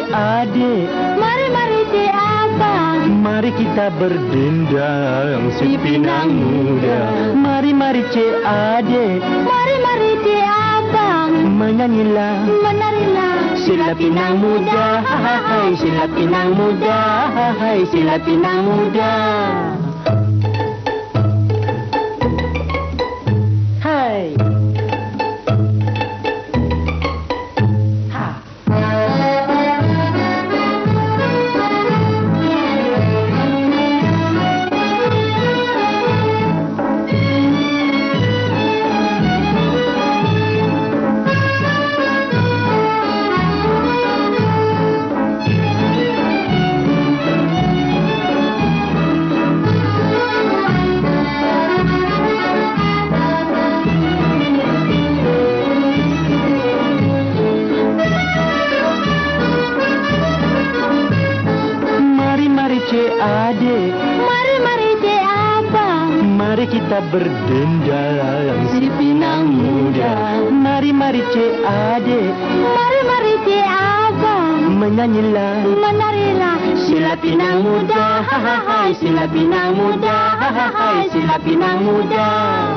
adik, mari cik abang. mari kita berdendang si pinang muda. Mari cik adik, Mari cik abang. menyanyilah Menarilah sila pinang muda, hai sila pinang muda, hai sila pinang muda. Hai. Mari cik adik, Mari cik abang. mari kita berdendang si pinang muda. Mari cik adik, Mari cik abang. menyanyilah Menarilah sila pinang muda, hai sila pinang muda, hai sila pinang muda.